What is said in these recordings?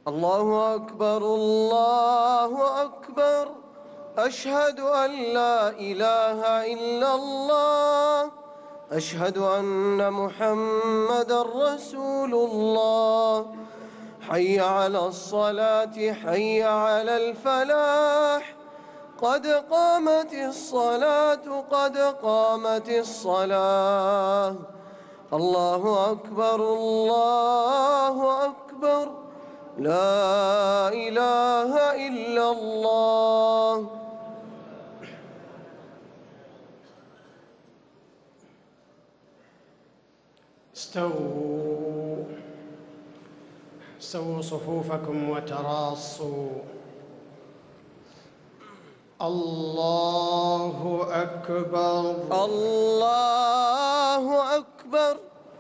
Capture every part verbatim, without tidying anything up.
الله أكبر الله أكبر أشهد أن لا إله إلا الله أشهد أن محمدًا رسول الله حي على الصلاة حي على الفلاح قد قامت الصلاة قد قامت الصلاة الله أكبر الله أكبر لا إله إلا الله. استووا سووا صفوفكم وتراصوا. الله أكبر الله أكبر.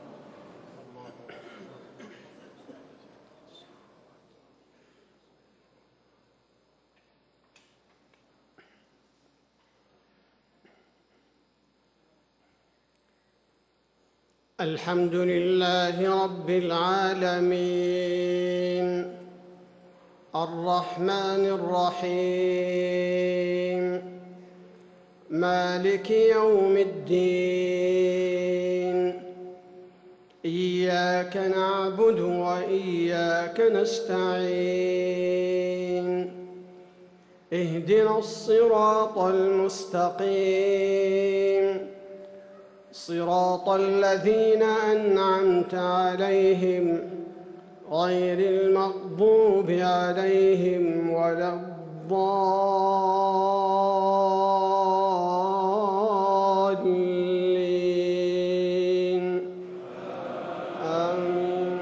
الحمد لله رب العالمين الرحمن الرحيم مالك يوم الدين إياك نعبد وإياك نستعين اهدنا الصراط المستقيم صراط الذين أنعمت عليهم غير المغضوب عليهم ولا الضالين آمين.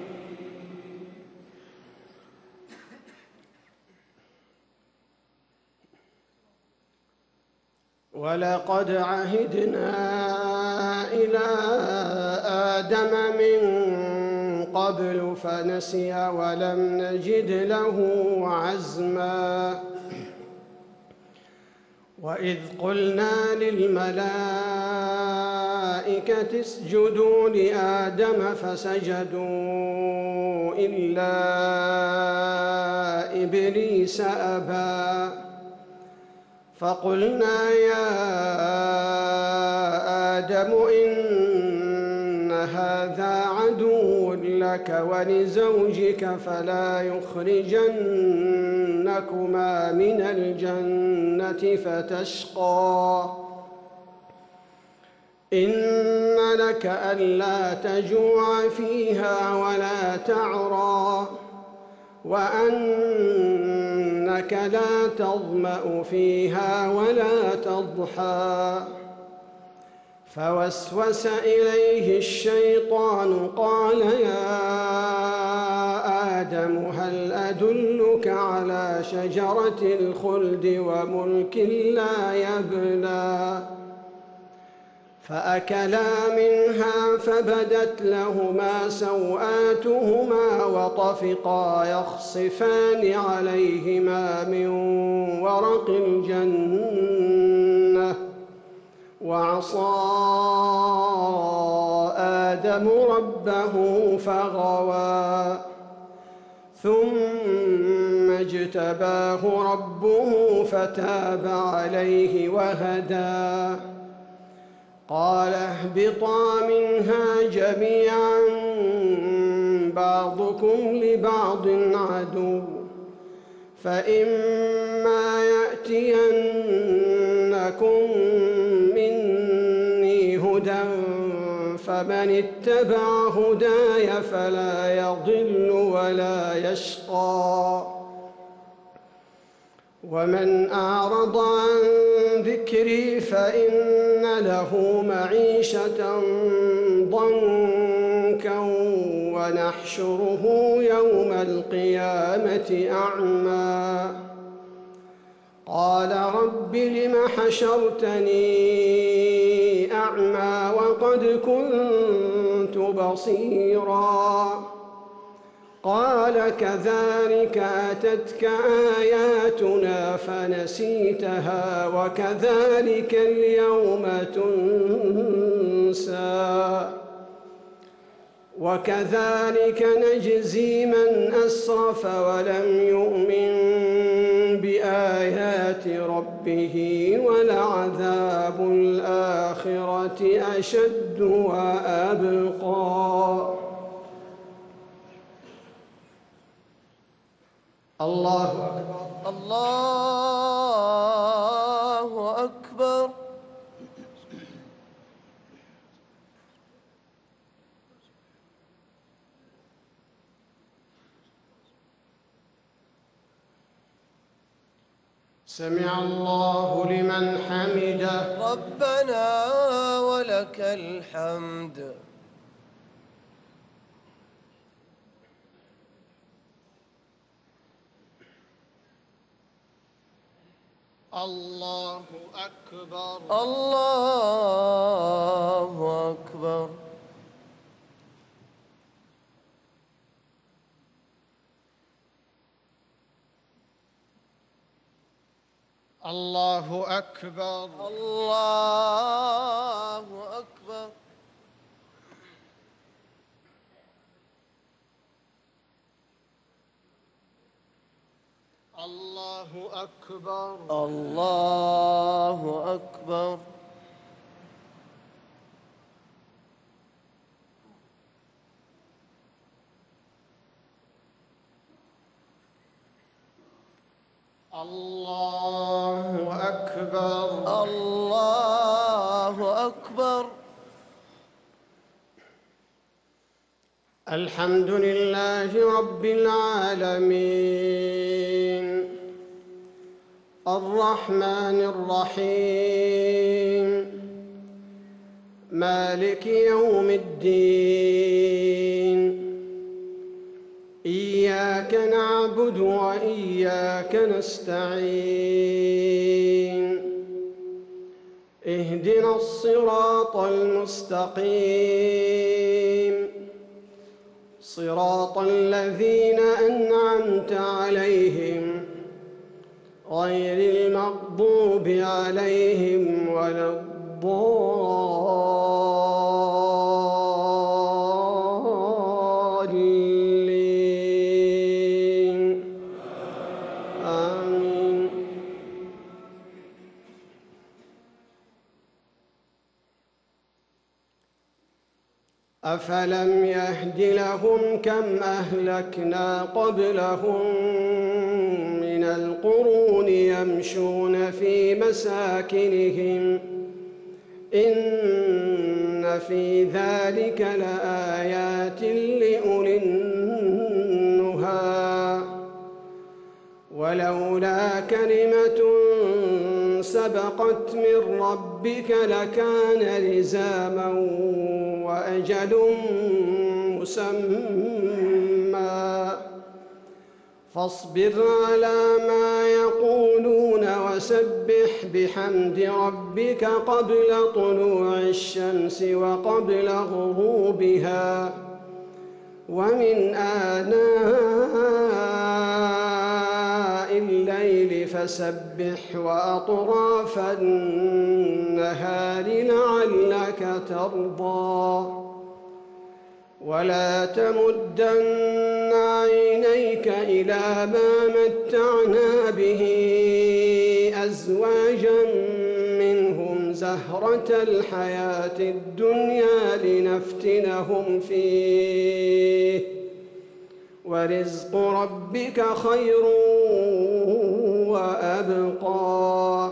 ولقد عهدنا إلى آدم من قبل فنسي ولم نجد له عزما وإذ قلنا للملائكة اسجدوا لآدم فسجدوا إلا إبليس أبى فقلنا يا آدم إن هذا عدو لك ولزوجك فلا يخرجنكما من الجنة فتشقى إن لك ألا تجوع فيها ولا تعرى وأنك لا تظمأ فيها ولا تضحى فوسوس إليه الشيطان قال يا آدم هل أدلك على شجرة الخلد وملك لا يبلى فأكلا منها فبدت لهما سوآتهما وطفقا يخصفان عليهما من ورق الجنة وعصى آدم ربه فغوى ثم اجتباه ربه فتاب عليه وهدى قال اهبطا منها جميعا بعضكم لبعض عدو فإما يأتينكم مني هدى فمن اتبع هداي فلا يضل ولا يشقى ومن أعرض عن ذكري فإن له معيشة ضنكا ونحشره يوم القيامة أعمى قال رب لم حشرتني أعمى وقد كنت بصيرا قال كذلك أتتك آياتنا فنسيتها وكذلك اليوم تنسى وكذلك نجزي من أسرف ولم يؤمن بآيات ربه ولعذاب الآخرة أشد وأبقى. الله أكبر. الله أكبر. سمع الله لمن حمده. ربنا ولك الحمد. الله أكبر. الله أكبر. الله أكبر. الله أكبر. الله أكبر. الله أكبر. الله أكبر. الله أكبر. الحمد لله رب العالمين الرحمن الرحيم مالك يوم الدين إياك نعبد وإياك نستعين اهدنا الصراط المستقيم صراط الذين أنعمت عليهم غير المغضوب عليهم ولا الضالين آمين. أفلم يهد لهم كم أهلكنا قبلهم من القرون يمشون في مساكنهم إن في ذلك لآيات لأولي النهى ولولا كلمة سبقت من ربك لكان لزاما وأجل مسمى فاصبر على ما يقولون وسبح بحمد ربك قبل طلوع الشمس وقبل غروبها ومن آناء الليل فسبح وأطراف النهار لعلك ترضى ولا تمدن عينيك إلى ما متعنا به أزواجا منهم زهرة الحياة الدنيا لنفتنهم فيه ورزق ربك خير وأبقى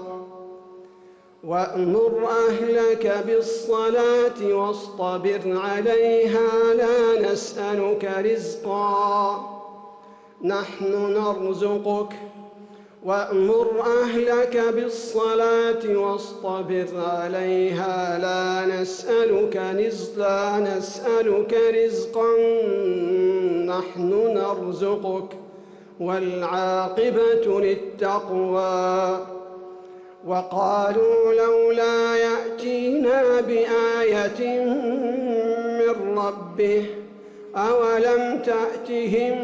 وأمر أهلك بالصلاة واصطبر عليها لا نسألك رزقا نحن نرزقك وأمر أهلك بالصلاة واصطبر عليها لا نسألك رزقا لا نسألك رزقا نحن نرزقك والعاقبة للتقوى وقالوا لولا يأتينا بآية من ربه أولم تأتهم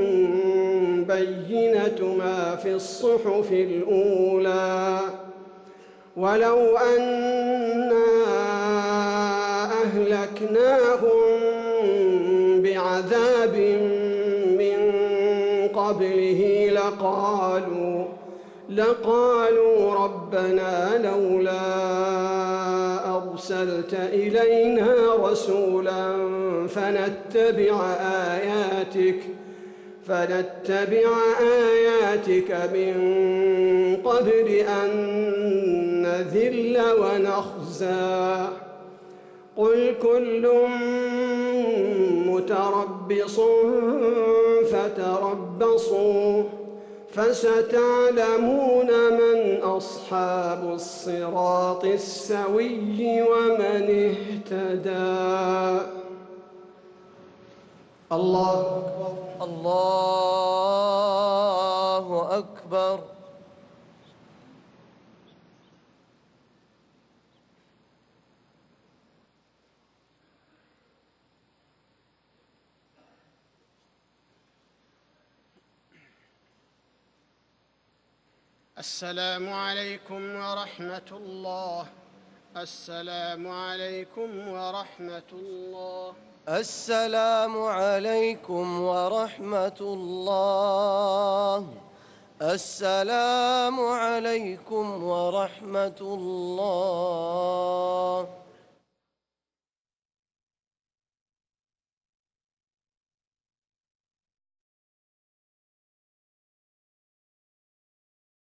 بينة ما في الصحف الأولى ولو أنا أهلكناهم قبله لقالوا لقالوا ربنا لولا أرسلت إلينا رسولا فنتبع آياتك فنتبع آياتك من قبل أن نذل ونخزى قل كل متربص فتربصوا فستعلمون من أصحاب الصراط السوي ومن اهتدى. الله أكبر. الله أكبر. السلام عليكم ورحمة الله. السلام عليكم ورحمة الله. السلام عليكم ورحمة الله. السلام عليكم ورحمة الله.